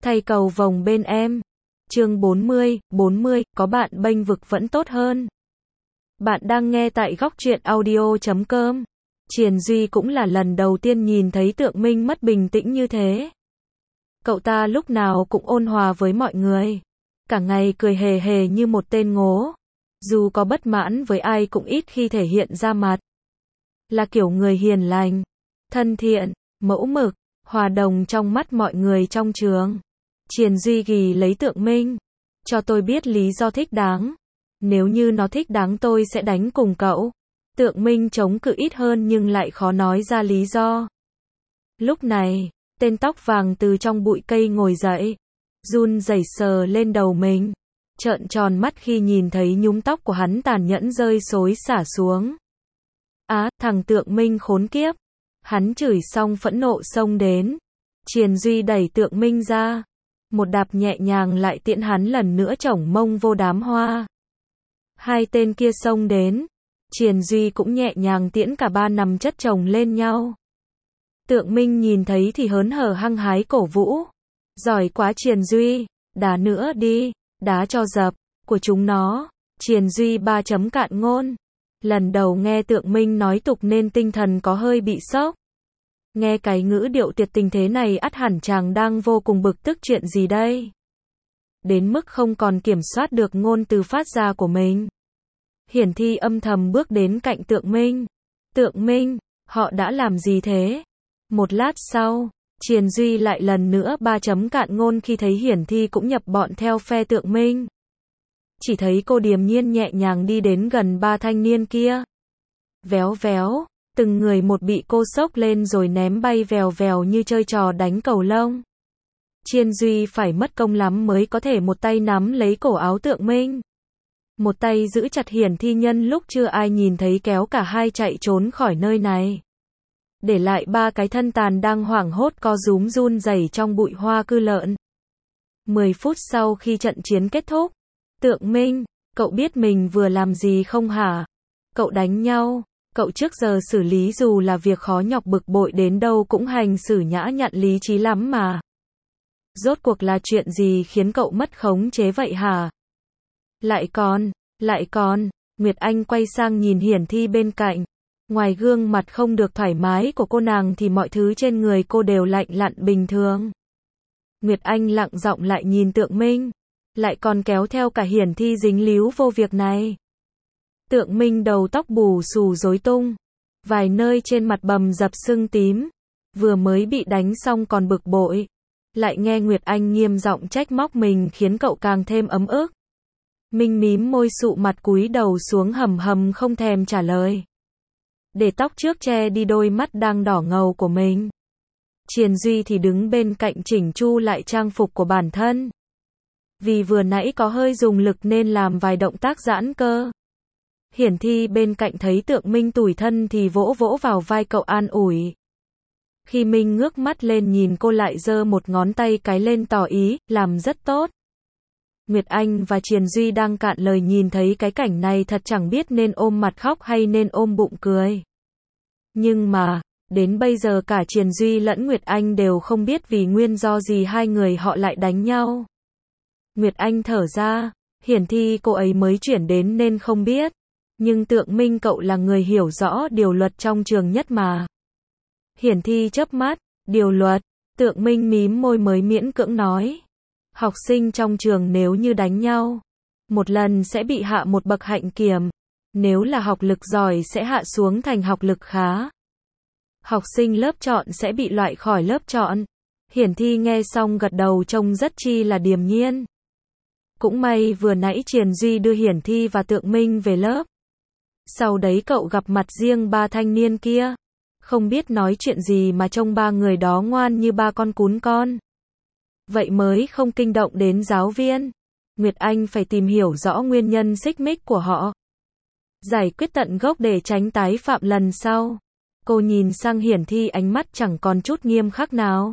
Thay cầu vồng bên em. Chương 40, có bạn bênh vực vẫn tốt hơn. Bạn đang nghe tại góc truyện audio.com. Triền Duy cũng là lần đầu tiên nhìn thấy Tượng Minh mất bình tĩnh như thế. Cậu ta lúc nào cũng ôn hòa với mọi người. Cả ngày cười hề hề như một tên ngố. Dù có bất mãn với ai cũng ít khi thể hiện ra mặt. Là kiểu người hiền lành, thân thiện, mẫu mực, hòa đồng trong mắt mọi người trong trường. Triền Duy ghì lấy Tượng Minh. Cho tôi biết lý do thích đáng. Nếu như nó thích đáng tôi sẽ đánh cùng cậu. Tượng Minh chống cự ít hơn nhưng lại khó nói ra lý do. Lúc này, tên tóc vàng từ trong bụi cây ngồi dậy. Run rẩy sờ lên đầu mình. Trợn tròn mắt khi nhìn thấy nhúm tóc của hắn tàn nhẫn rơi xối xả xuống. Á, thằng Tượng Minh khốn kiếp. Hắn chửi xong phẫn nộ xông đến. Triền Duy đẩy Tượng Minh ra. Một đạp nhẹ nhàng lại tiễn hắn lần nữa chổng mông vô đám hoa. Hai tên kia xông đến. Triền Duy cũng nhẹ nhàng tiễn cả ba nằm chất chồng lên nhau. Tượng Minh nhìn thấy thì hớn hở hăng hái cổ vũ. Giỏi quá Triền Duy, đá nữa đi, đá cho dập, của chúng nó. Triền Duy 3 chấm cạn ngôn. Lần đầu nghe Tượng Minh nói tục nên tinh thần có hơi bị sốc. Nghe cái ngữ điệu tuyệt tình thế này ắt hẳn chàng đang vô cùng bực tức chuyện gì đây. Đến mức không còn kiểm soát được ngôn từ phát ra của mình. Hiển Thi âm thầm bước đến cạnh Tượng Minh. Tượng Minh, họ đã làm gì thế? Một lát sau, Triền Duy lại lần nữa 3 chấm cạn ngôn khi thấy Hiển Thi cũng nhập bọn theo phe Tượng Minh. Chỉ thấy cô điềm nhiên nhẹ nhàng đi đến gần ba thanh niên kia. Véo véo, từng người một bị cô xốc lên rồi ném bay vèo vèo như chơi trò đánh cầu lông. Triền Duy phải mất công lắm mới có thể một tay nắm lấy cổ áo Tượng Minh. Một tay giữ chặt Hiển Thi nhân lúc chưa ai nhìn thấy kéo cả hai chạy trốn khỏi nơi này. Để lại ba cái thân tàn đang hoảng hốt co rúm run rẩy trong bụi hoa cư lợn. 10 phút sau khi trận chiến kết thúc. Tượng Minh, cậu biết mình vừa làm gì không hả? Cậu đánh nhau, cậu trước giờ xử lý dù là việc khó nhọc bực bội đến đâu cũng hành xử nhã nhặn lý trí lắm mà. Rốt cuộc là chuyện gì khiến cậu mất khống chế vậy hả? Lại còn, Nguyệt Anh quay sang nhìn Hiển Thi bên cạnh. Ngoài gương mặt không được thoải mái của cô nàng thì mọi thứ trên người cô đều lạnh lặn bình thường. Nguyệt Anh lặng giọng lại nhìn Tượng Minh. Lại còn kéo theo cả Hiển Thi dính líu vô việc này. Tượng Minh đầu tóc bù xù rối tung. Vài nơi trên mặt bầm dập sưng tím. Vừa mới bị đánh xong còn bực bội. Lại nghe Nguyệt Anh nghiêm giọng trách móc mình khiến cậu càng thêm ấm ức. Minh mím môi sụ mặt cúi đầu xuống hầm hầm không thèm trả lời. Để tóc trước che đi đôi mắt đang đỏ ngầu của mình. Triền Duy thì đứng bên cạnh chỉnh chu lại trang phục của bản thân. Vì vừa nãy có hơi dùng lực nên làm vài động tác giãn cơ. Hiển Thi bên cạnh thấy Tượng Minh tủi thân thì vỗ vỗ vào vai cậu an ủi. Khi Minh ngước mắt lên nhìn cô lại giơ một ngón tay cái lên tỏ ý, làm rất tốt. Nguyệt Anh và Triền Duy đang cạn lời nhìn thấy cái cảnh này thật chẳng biết nên ôm mặt khóc hay nên ôm bụng cười. Nhưng mà, đến bây giờ cả Triền Duy lẫn Nguyệt Anh đều không biết vì nguyên do gì hai người họ lại đánh nhau. Nguyệt Anh thở ra, Hiển Thi cô ấy mới chuyển đến nên không biết. Nhưng Tượng Minh cậu là người hiểu rõ điều luật trong trường nhất mà. Hiển Thi chớp mắt, điều luật, Tượng Minh mím môi mới miễn cưỡng nói. Học sinh trong trường nếu như đánh nhau, một lần sẽ bị hạ một bậc hạnh kiểm. Nếu là học lực giỏi sẽ hạ xuống thành học lực khá. Học sinh lớp chọn sẽ bị loại khỏi lớp chọn. Hiển Thi nghe xong gật đầu trông rất chi là điềm nhiên. Cũng may vừa nãy Triền Duy đưa Hiển Thi và Tượng Minh về lớp. Sau đấy cậu gặp mặt riêng ba thanh niên kia. Không biết nói chuyện gì mà trông ba người đó ngoan như ba con cún con. Vậy mới không kinh động đến giáo viên. Nguyệt Anh phải tìm hiểu rõ nguyên nhân xích mích của họ. Giải quyết tận gốc để tránh tái phạm lần sau. Cô nhìn sang Hiển Thi ánh mắt chẳng còn chút nghiêm khắc nào.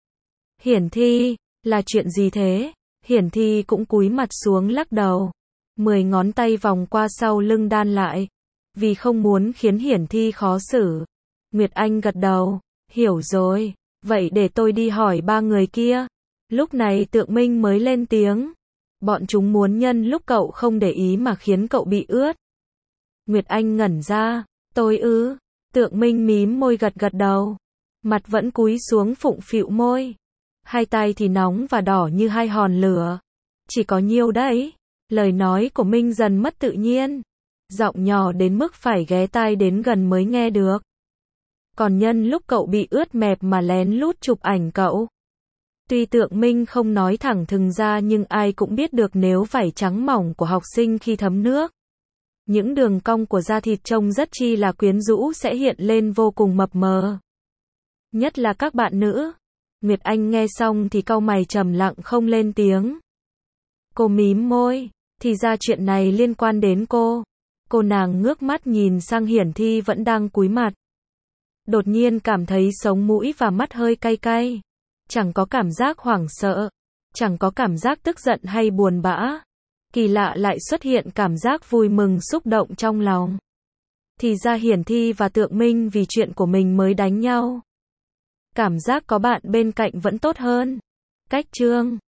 Hiển Thi, là chuyện gì thế? Hiển Thi cũng cúi mặt xuống lắc đầu. 10 ngón tay vòng qua sau lưng đan lại. Vì không muốn khiến Hiển Thi khó xử. Nguyệt Anh gật đầu. Hiểu rồi. Vậy để tôi đi hỏi ba người kia. Lúc này Tượng Minh mới lên tiếng. Bọn chúng muốn nhân lúc cậu không để ý mà khiến cậu bị ướt. Nguyệt Anh ngẩn ra. Tôi ư? Tượng Minh mím môi gật gật đầu. Mặt vẫn cúi xuống phụng phịu môi. Hai tay thì nóng và đỏ như hai hòn lửa. Chỉ có nhiêu đấy. Lời nói của Minh dần mất tự nhiên. Giọng nhỏ đến mức phải ghé tai đến gần mới nghe được. Còn nhân lúc cậu bị ướt mẹp mà lén lút chụp ảnh cậu. Tuy Tượng Minh không nói thẳng thừng ra nhưng ai cũng biết được nếu vảy trắng mỏng của học sinh khi thấm nước. Những đường cong của da thịt trông rất chi là quyến rũ sẽ hiện lên vô cùng mập mờ. Nhất là các bạn nữ. Nguyệt Anh nghe xong thì cau mày trầm lặng không lên tiếng. Cô mím môi. Thì ra chuyện này liên quan đến cô. Cô nàng ngước mắt nhìn sang Hiển Thi vẫn đang cúi mặt. Đột nhiên cảm thấy sống mũi và mắt hơi cay cay. Chẳng có cảm giác hoảng sợ. Chẳng có cảm giác tức giận hay buồn bã. Kỳ lạ lại xuất hiện cảm giác vui mừng xúc động trong lòng. Thì ra Hiển Thi và Tượng Minh vì chuyện của mình mới đánh nhau. Cảm giác có bạn bên cạnh vẫn tốt hơn. Cách chương